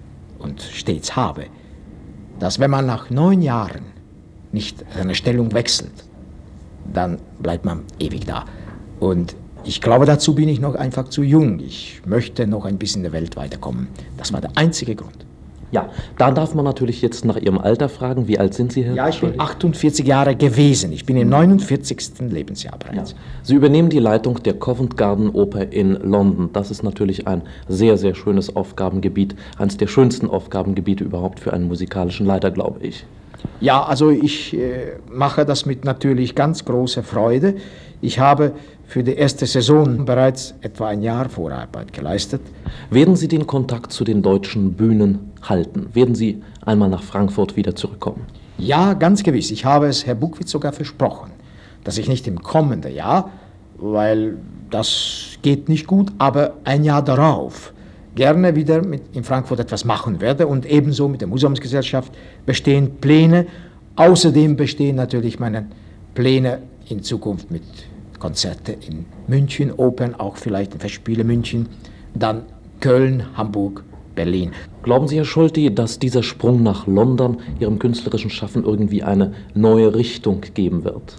und stets habe, dass wenn man nach 9 Jahren nicht seine Stellung wechselt, dann bleibt man ewig da. Und ich glaube, dazu bin ich noch einfach zu jung. Ich möchte noch ein bisschen in der Welt weiterkommen. Das war der einzige Grund. Ja, da darf man natürlich jetzt nach Ihrem Alter fragen. Wie alt sind Sie, Herr? Ja, ich bin 48 Jahre gewesen. Ich bin im 49. Lebensjahr bereits. Ja. Sie übernehmen die Leitung der Covent Garden Oper in London. Das ist natürlich ein sehr, sehr schönes Aufgabengebiet. Eines der schönsten Aufgabengebiete überhaupt für einen musikalischen Leiter, glaube ich. Ja, also ich mache das mit natürlich ganz großer Freude. Ich habe für die erste Saison bereits etwa ein Jahr Vorarbeit geleistet. Werden Sie den Kontakt zu den deutschen Bühnen halten? Werden Sie einmal nach Frankfurt wieder zurückkommen? Ja, ganz gewiss. Ich habe es Herr Buckwitz sogar versprochen, dass ich nicht im kommenden Jahr, weil das geht nicht gut, aber ein Jahr darauf gerne wieder in Frankfurt etwas machen werde und ebenso mit der Museumsgesellschaft bestehen Pläne. Außerdem bestehen natürlich meine Pläne in Zukunft mit Konzerte in München, Opern, auch vielleicht in Festspiele München, dann Köln, Hamburg, Berlin. Glauben Sie, Herr Scholti, dass dieser Sprung nach London Ihrem künstlerischen Schaffen irgendwie eine neue Richtung geben wird?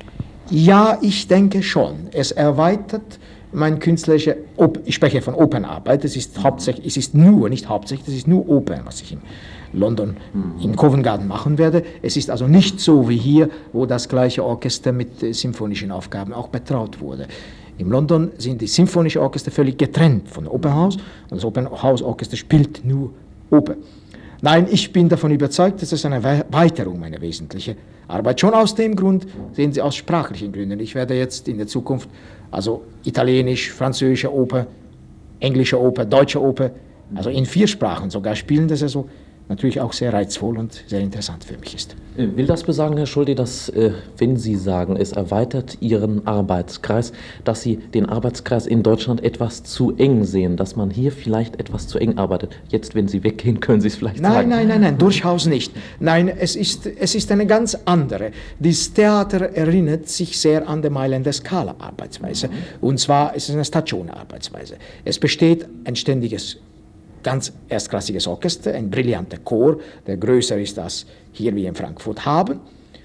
Ja, ich denke schon. Es erweitert mein künstlerische, ich spreche von Opernarbeit, es ist nur Opern, was ich in London in Covent Garden machen werde. Es ist also nicht so wie hier, wo das gleiche Orchester mit symphonischen Aufgaben auch betraut wurde. In London sind die symphonischen Orchester völlig getrennt vom Opernhaus und das Opernhausorchester spielt nur Oper. Nein, ich bin davon überzeugt, dass es eine Erweiterung meiner wesentlichen Arbeit. Schon aus dem Grund, sehen Sie, aus sprachlichen Gründen. Ich werde jetzt in der Zukunft also Italienisch, französische Oper, englische Oper, deutsche Oper, also in 4 Sprachen sogar spielen, das also natürlich auch sehr reizvoll und sehr interessant für mich ist. Will das besagen, Herr Schulte, dass, wenn Sie sagen, es erweitert Ihren Arbeitskreis, dass Sie den Arbeitskreis in Deutschland etwas zu eng sehen, dass man hier vielleicht etwas zu eng arbeitet? Jetzt, wenn Sie weggehen, können Sie es vielleicht sagen. Nein, durchaus nicht. Nein, es ist eine ganz andere. Das Theater erinnert sich sehr an die Mailänder Scala-Arbeitsweise. Und zwar ist es eine Stagione-Arbeitsweise. Es besteht ein ständiges ganz erstklassiges Orchester, ein brillanter Chor, der größer ist als hier wir in Frankfurt haben,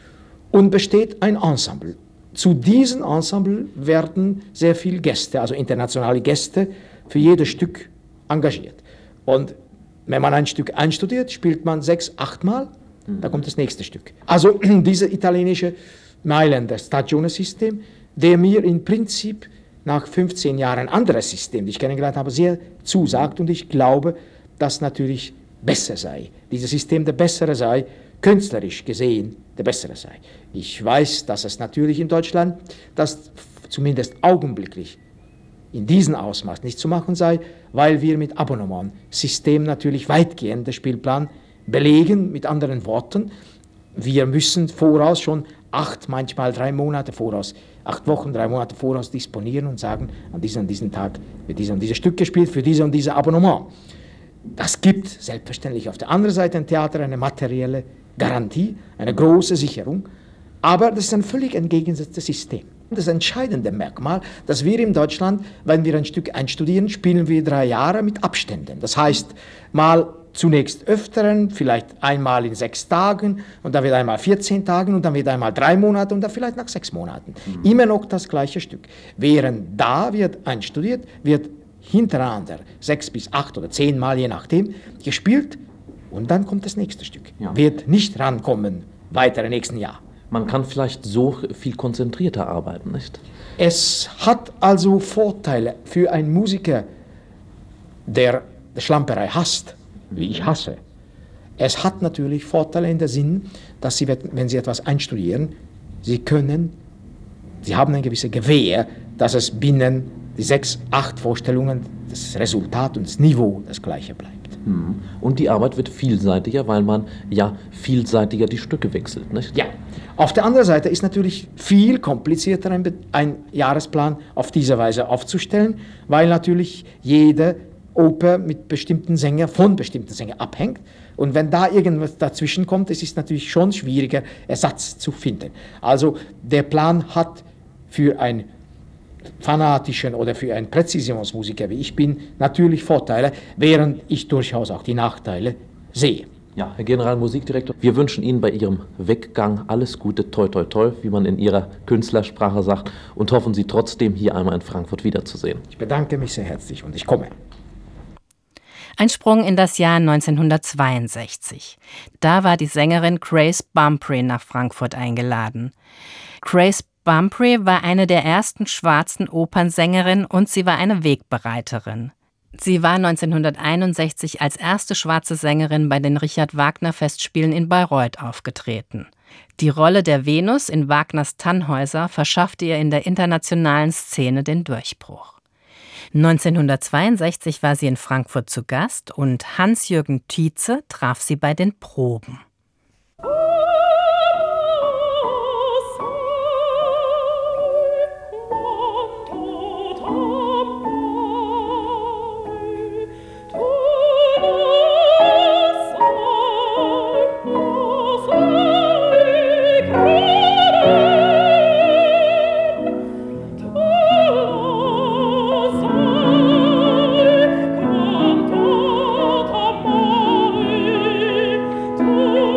und besteht ein Ensemble. Zu diesem Ensemble werden sehr viele Gäste, also internationale Gäste, für jedes Stück engagiert. Und wenn man ein Stück einstudiert, spielt man 6, 8 Mal, da kommt das nächste Stück. Also dieses italienische Mailänder Stagione-System, der mir im Prinzip nach 15 Jahren ein anderes System, das ich kennengelernt habe, sehr zusagt, und ich glaube, dass natürlich besser sei. Dieses System der bessere sei, künstlerisch gesehen der bessere sei. Ich weiß, dass es natürlich in Deutschland, das zumindest augenblicklich in diesem Ausmaß nicht zu machen sei, weil wir mit Abonnement-System natürlich weitgehend den Spielplan belegen. Mit anderen Worten, wir müssen voraus schon 8, manchmal 3 Monate voraus, 8 Wochen, 3 Monate voraus disponieren und sagen, an diesem Tag wird dieses und dieses Stück gespielt für dieses und dieses Abonnement. Das gibt selbstverständlich auf der anderen Seite im Theater eine materielle Garantie, eine große Sicherung, aber das ist ein völlig entgegengesetztes System. Das entscheidende Merkmal, dass wir in Deutschland, wenn wir ein Stück einstudieren, spielen wir 3 Jahre mit Abständen. Das heißt, mal zunächst öfteren, vielleicht einmal in 6 Tagen und dann wieder einmal 14 Tagen und dann wieder einmal 3 Monate und dann vielleicht nach 6 Monaten. Immer noch das gleiche Stück. Während da wird einstudiert, wird hintereinander 6 bis 8 oder 10 Mal, je nachdem, gespielt und dann kommt das nächste Stück. Ja. Wird nicht rankommen weiter im nächsten Jahr. Man kann vielleicht so viel konzentrierter arbeiten, nicht? Es hat also Vorteile für einen Musiker, der die Schlamperei hasst, wie ich hasse. Es hat natürlich Vorteile in der Sinn, dass Sie, wenn Sie etwas einstudieren, Sie haben eine gewisse Gewähr, dass es binnen die 6, 8 Vorstellungen das Resultat und das Niveau das gleiche bleibt. Und die Arbeit wird vielseitiger, weil man ja vielseitiger die Stücke wechselt, nicht? Ja. Auf der anderen Seite ist natürlich viel komplizierter, ein Jahresplan auf diese Weise aufzustellen, weil natürlich jede Oper mit bestimmten Sängern, von bestimmten Sängern abhängt. Und wenn da irgendwas dazwischen kommt, es ist natürlich schon schwieriger, Ersatz zu finden. Also der Plan hat für einen fanatischen oder für einen Präzisionsmusiker, wie ich bin, natürlich Vorteile, während ich durchaus auch die Nachteile sehe. Ja, Herr Generalmusikdirektor, wir wünschen Ihnen bei Ihrem Weggang alles Gute, toi toi toi, wie man in Ihrer Künstlersprache sagt, und hoffen Sie trotzdem, hier einmal in Frankfurt wiederzusehen. Ich bedanke mich sehr herzlich und ich komme. Ein Sprung in das Jahr 1962. Da war die Sängerin Grace Bumpry nach Frankfurt eingeladen. Grace Bumpry war eine der ersten schwarzen Opernsängerinnen und sie war eine Wegbereiterin. Sie war 1961 als erste schwarze Sängerin bei den Richard-Wagner-Festspielen in Bayreuth aufgetreten. Die Rolle der Venus in Wagners Tannhäuser verschaffte ihr in der internationalen Szene den Durchbruch. 1962 war sie in Frankfurt zu Gast und Hans-Jürgen Tietze traf sie bei den Proben. Oh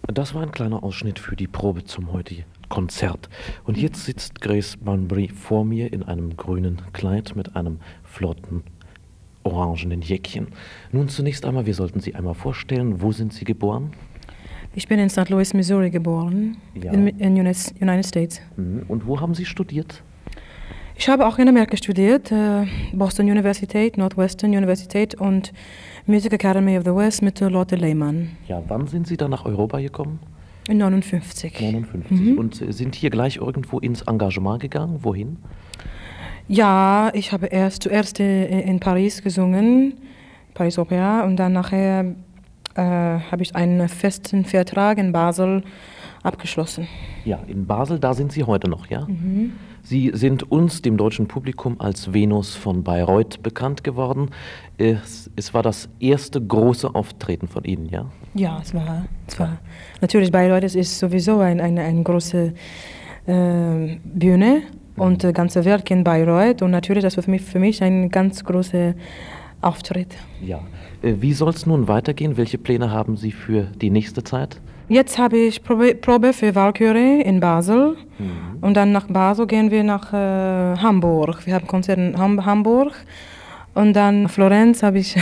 Das war ein kleiner Ausschnitt für die Probe zum heutigen Konzert. Und jetzt sitzt Grace Bunbury vor mir in einem grünen Kleid mit einem flotten orangenen Jäckchen. Nun zunächst einmal, wir sollten Sie einmal vorstellen, wo sind Sie geboren? Ich bin in St. Louis, Missouri geboren, Ja. in United States. Und wo haben Sie studiert? Ich habe auch in Amerika studiert, Boston Universität, Northwestern Universität und Music Academy of the West mit Lotte Lehmann. Ja, wann sind Sie dann nach Europa gekommen? In 59. 59. Und sind hier gleich irgendwo ins Engagement gegangen? Wohin? Ja, ich habe zuerst in Paris gesungen, Paris Opera, und dann nachher habe ich einen festen Vertrag in Basel abgeschlossen. Ja, in Basel, da sind Sie heute noch, ja? Mhm. Sie sind uns, dem deutschen Publikum, als Venus von Bayreuth bekannt geworden. Es war das erste große Auftreten von Ihnen, ja? Ja, es war. Natürlich, Bayreuth ist sowieso eine große Bühne und das ganze Werk in Bayreuth. Und natürlich, das war für mich ein ganz großer Auftritt. Ja. Wie soll es nun weitergehen? Welche Pläne haben Sie für die nächste Zeit? Jetzt habe ich Probe für Walküre in Basel. Und dann nach Basel gehen wir nach Hamburg. Wir haben Konzert in Hamburg. Und dann Florenz habe ich,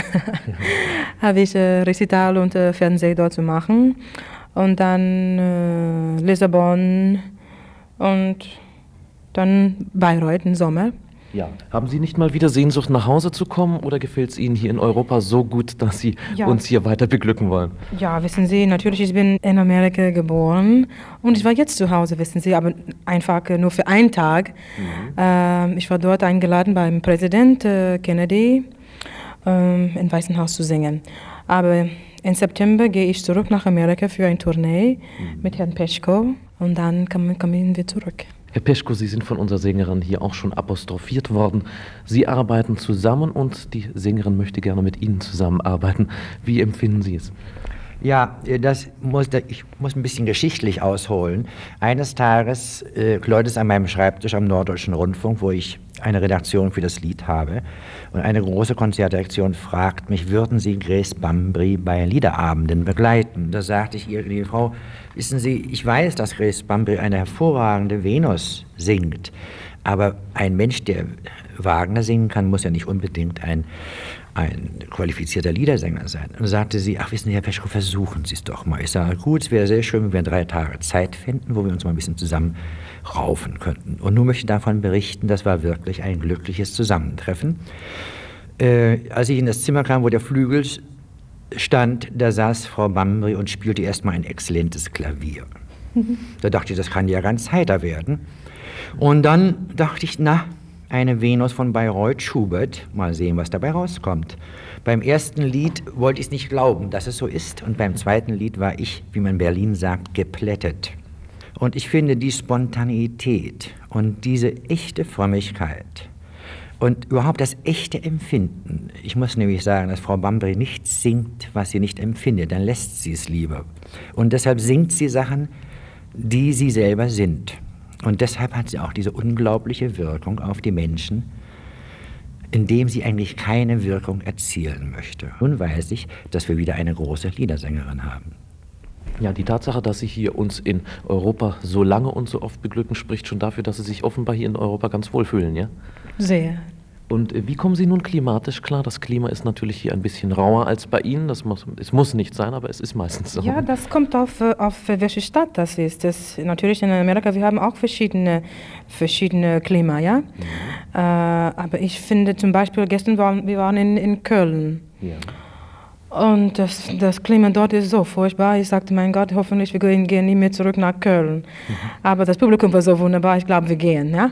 Recital und Fernsehen dort zu machen. Und dann Lissabon und dann Bayreuth im Sommer. Ja. Haben Sie nicht mal wieder Sehnsucht, nach Hause zu kommen, oder gefällt es Ihnen hier in Europa so gut, dass Sie uns hier weiter beglücken wollen? Ja, wissen Sie, natürlich, ich bin in Amerika geboren und ich war jetzt zu Hause, wissen Sie, aber einfach nur für einen Tag. Ich war dort eingeladen beim Präsident Kennedy im Weißen Haus zu singen. Aber im September gehe ich zurück nach Amerika für eine Tournee mit Herrn Peschko und dann kommen wir zurück. Herr Peschko, Sie sind von unserer Sängerin hier auch schon apostrophiert worden. Sie arbeiten zusammen und die Sängerin möchte gerne mit Ihnen zusammenarbeiten. Wie empfinden Sie es? Ja, ich muss ein bisschen geschichtlich ausholen. Eines Tages klopft es an meinem Schreibtisch am Norddeutschen Rundfunk, wo ich eine Redaktion für das Lied habe. Und eine große Konzertdirektion fragt mich, würden Sie Grace Bunbury bei Liederabenden begleiten? Da sagte ich ihr, liebe Frau, wissen Sie, ich weiß, dass Grace Bunbury eine hervorragende Venus singt. Aber ein Mensch, der Wagner singen kann, muss ja nicht unbedingt ein qualifizierter Liedersänger sein. Und sagte sie, ach wissen Sie, Herr Peschko, versuchen Sie es doch mal. Ich sage, gut, es wäre sehr schön, wenn wir 3 Tage Zeit finden, wo wir uns mal ein bisschen zusammen raufen könnten. Und nun möchte ich davon berichten, das war wirklich ein glückliches Zusammentreffen. Als ich in das Zimmer kam, wo der Flügel stand, da saß Frau Bunbury und spielte erstmal ein exzellentes Klavier. Da dachte ich, das kann ja ganz heiter werden. Und dann dachte ich, na, eine Venus von Bayreuth, Schubert, mal sehen, was dabei rauskommt. Beim ersten Lied wollte ich es nicht glauben, dass es so ist. Und beim zweiten Lied war ich, wie man in Berlin sagt, geplättet. Und ich finde, die Spontaneität und diese echte Frömmigkeit und überhaupt das echte Empfinden. Ich muss nämlich sagen, dass Frau Bunbury nichts singt, was sie nicht empfindet, dann lässt sie es lieber. Und deshalb singt sie Sachen, die sie selber sind. Und deshalb hat sie auch diese unglaubliche Wirkung auf die Menschen, indem sie eigentlich keine Wirkung erzielen möchte. Nun weiß ich, dass wir wieder eine große Liedersängerin haben. Ja, die Tatsache, dass Sie hier uns in Europa so lange und so oft beglücken, spricht schon dafür, dass Sie sich offenbar hier in Europa ganz wohl fühlen, ja? Sehr. Und wie kommen Sie nun klimatisch klar? Das Klima ist natürlich hier ein bisschen rauer als bei Ihnen. Es muss nicht sein, aber es ist meistens so. Ja, das kommt auf welche Stadt das ist. Natürlich in Amerika, wir haben auch verschiedene Klima, ja. Aber ich finde zum Beispiel, gestern wir waren in Köln. Ja. Und das Klima dort ist so furchtbar. Ich sagte, mein Gott, hoffentlich wir gehen nie mehr zurück nach Köln. Aber das Publikum war so wunderbar, ich glaube, wir gehen, ja?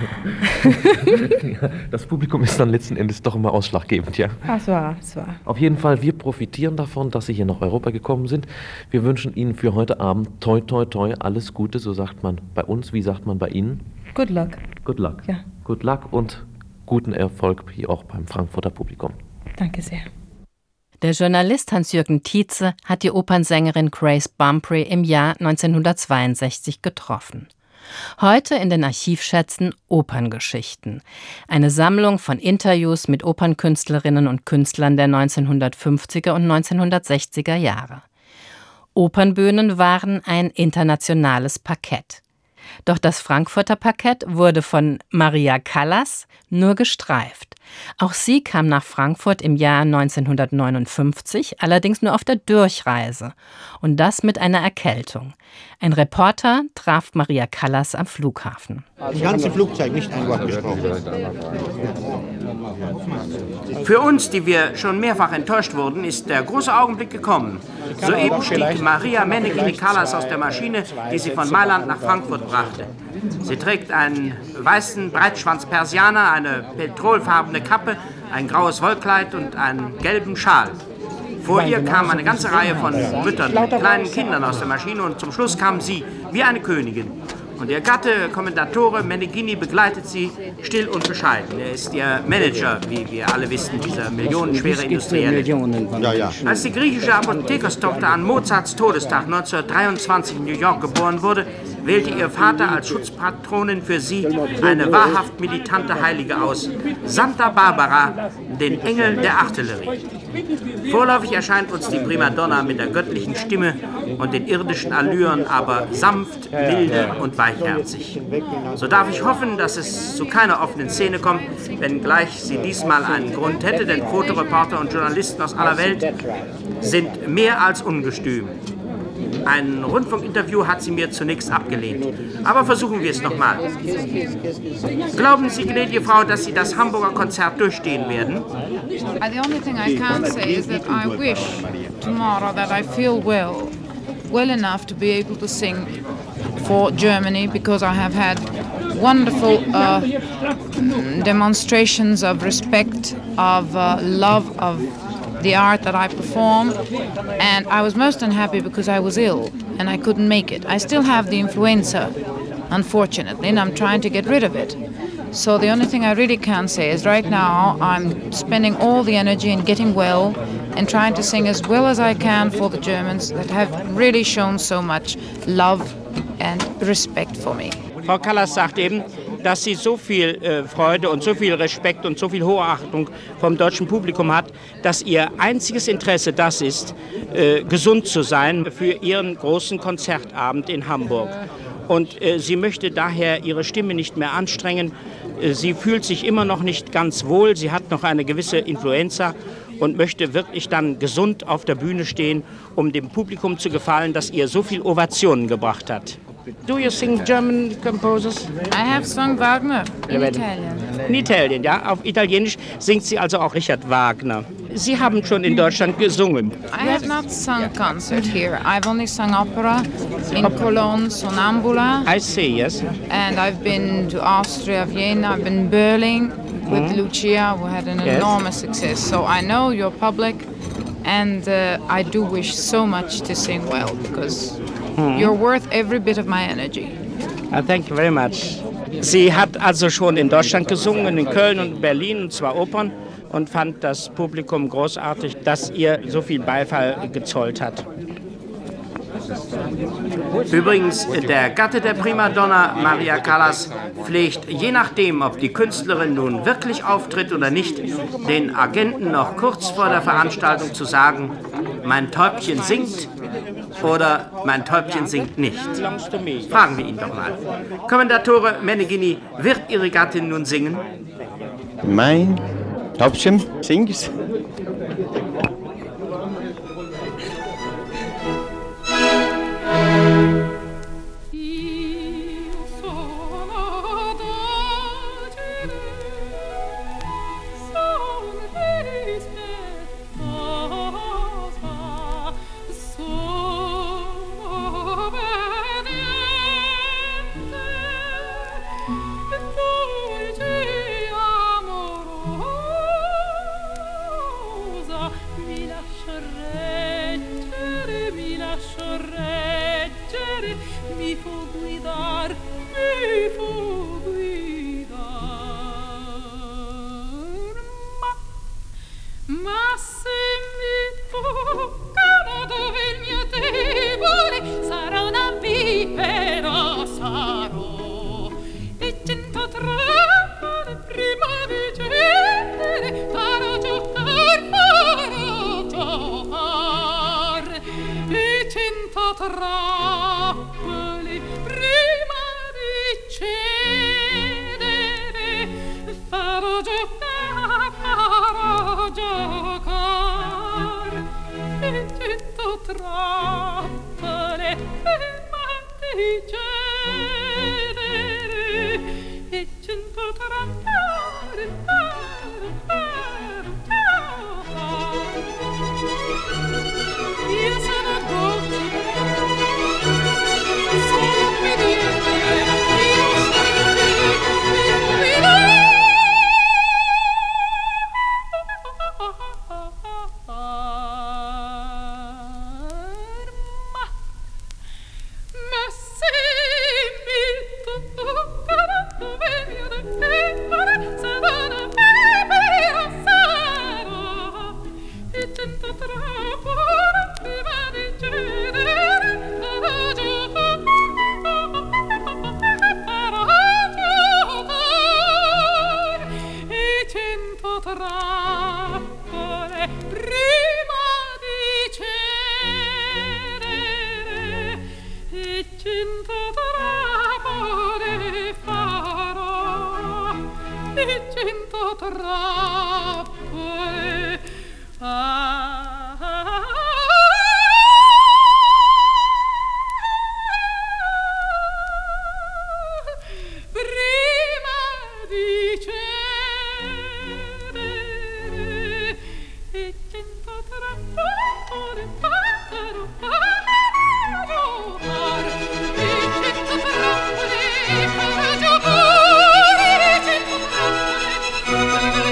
Das Publikum ist dann letzten Endes doch immer ausschlaggebend, ja? Es war. Auf jeden Fall, wir profitieren davon, dass Sie hier nach Europa gekommen sind. Wir wünschen Ihnen für heute Abend toi, toi, toi, alles Gute, so sagt man bei uns. Wie sagt man bei Ihnen? Good luck. Good luck. Ja. Good luck und guten Erfolg hier auch beim Frankfurter Publikum. Danke sehr. Der Journalist Hans-Jürgen Tietze hat die Opernsängerin Grace Bunbury im Jahr 1962 getroffen. Heute in den Archivschätzen Operngeschichten. Eine Sammlung von Interviews mit Opernkünstlerinnen und Künstlern der 1950er und 1960er Jahre. Opernbühnen waren ein internationales Parkett. Doch das Frankfurter Parkett wurde von Maria Callas nur gestreift. Auch sie kam nach Frankfurt im Jahr 1959, allerdings nur auf der Durchreise. Und das mit einer Erkältung. Ein Reporter traf Maria Callas am Flughafen. Das ganze Flugzeug, nicht ein Wort gesprochen. Für uns, die wir schon mehrfach enttäuscht wurden, ist der große Augenblick gekommen. Soeben stieg Maria Meneghini Callas aus der Maschine, die sie von Mailand nach Frankfurt brachte. Sie trägt einen weißen Breitschwanz-Persianer, eine petrolfarbene Kappe, ein graues Wollkleid und einen gelben Schal. Vor ihr kam eine ganze Reihe von Müttern mit kleinen Kindern aus der Maschine und zum Schluss kam sie, wie eine Königin. Und ihr Gatte, Kommendatore Meneghini, begleitet sie still und bescheiden. Er ist ihr Manager, wie wir alle wissen, dieser millionenschwere Industrielle. Als die griechische Apothekerstochter an Mozarts Todestag 1923 in New York geboren wurde, wählte ihr Vater als Schutzpatronin für sie eine wahrhaft militante Heilige aus, Santa Barbara, den Engel der Artillerie. Vorläufig erscheint uns die Primadonna mit der göttlichen Stimme und den irdischen Allüren, aber sanft, milde und weichherzig. So darf ich hoffen, dass es zu keiner offenen Szene kommt, wenngleich sie diesmal einen Grund hätte, denn Fotoreporter und Journalisten aus aller Welt sind mehr als ungestüm. Ein Rundfunkinterview hat sie mir zunächst abgelehnt. Aber versuchen wir es nochmal. Glauben Sie, gnädige Frau, dass Sie das Hamburger Konzert durchstehen werden? The only thing I can say is that I wish tomorrow that I feel well enough to be able to sing for Germany, because I have had wonderful demonstrations of respect, of love of the art that I perform, and I was most unhappy because I was ill and I couldn't make it. I still have the influenza, unfortunately, and I'm trying to get rid of it. So the only thing I really can say is right now I'm spending all the energy in getting well and trying to sing as well as I can for the Germans that have really shown so much love and respect for me. Frau Callas sagt eben, dass sie so viel Freude und so viel Respekt und so viel Hochachtung vom deutschen Publikum hat, dass ihr einziges Interesse das ist, gesund zu sein für ihren großen Konzertabend in Hamburg. Und sie möchte daher ihre Stimme nicht mehr anstrengen. Sie fühlt sich immer noch nicht ganz wohl, sie hat noch eine gewisse Influenza und möchte wirklich dann gesund auf der Bühne stehen, um dem Publikum zu gefallen, das ihr so viel Ovationen gebracht hat. Do you sing German composers? I have sung Wagner in Italian. In Italien, ja. Auf Italienisch singt sie also auch Richard Wagner. Sie haben schon in Deutschland gesungen. I have not sung concert here. I've only sung opera in Cologne, Sonambula. I see, yes. And I've been to Austria, Vienna. I've been in Berlin with Lucia, who had an enormous success. So I know your public, and I do wish so much to sing well, because you're worth every bit of my energy. Thank you very much. Sie hat also schon in Deutschland gesungen, in Köln und Berlin, und zwar Opern, und fand das Publikum großartig, das ihr so viel Beifall gezollt hat. Übrigens, der Gatte der Primadonna, Maria Callas, pflegt, je nachdem, ob die Künstlerin nun wirklich auftritt oder nicht, den Agenten noch kurz vor der Veranstaltung zu sagen, mein Täubchen singt oder mein Täubchen singt nicht. Fragen wir ihn doch mal. Kommendatore Meneghini, wird Ihre Gattin nun singen? Mein Täubchen singt. cento trappole prima di cedere, farò giocare e cento trappole prima di cedere e cento trappole io sono dolce, sono obbediente, io ma se mi tocca venire sarà e cento trappole prima di cedere, farò giocare e cento trappole prima di cedere e cento trappole farò e cento trappole prima di cedere e cento trappole farò giocare e cento trappole farò giocare e cento trappole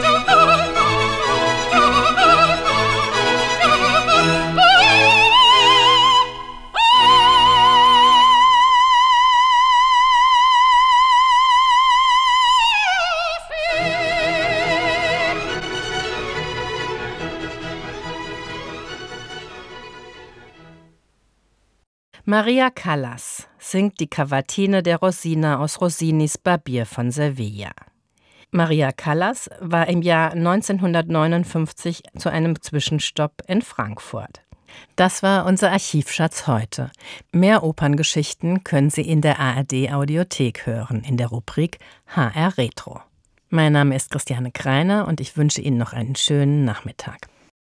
Maria Callas singt die Cavatine der Rosina aus Rossinis Barbier von Sevilla. Maria Callas war im Jahr 1959 zu einem Zwischenstopp in Frankfurt. Das war unser Archivschatz heute. Mehr Operngeschichten können Sie in der ARD-Audiothek hören, in der Rubrik HR Retro. Mein Name ist Christiane Kreiner und ich wünsche Ihnen noch einen schönen Nachmittag.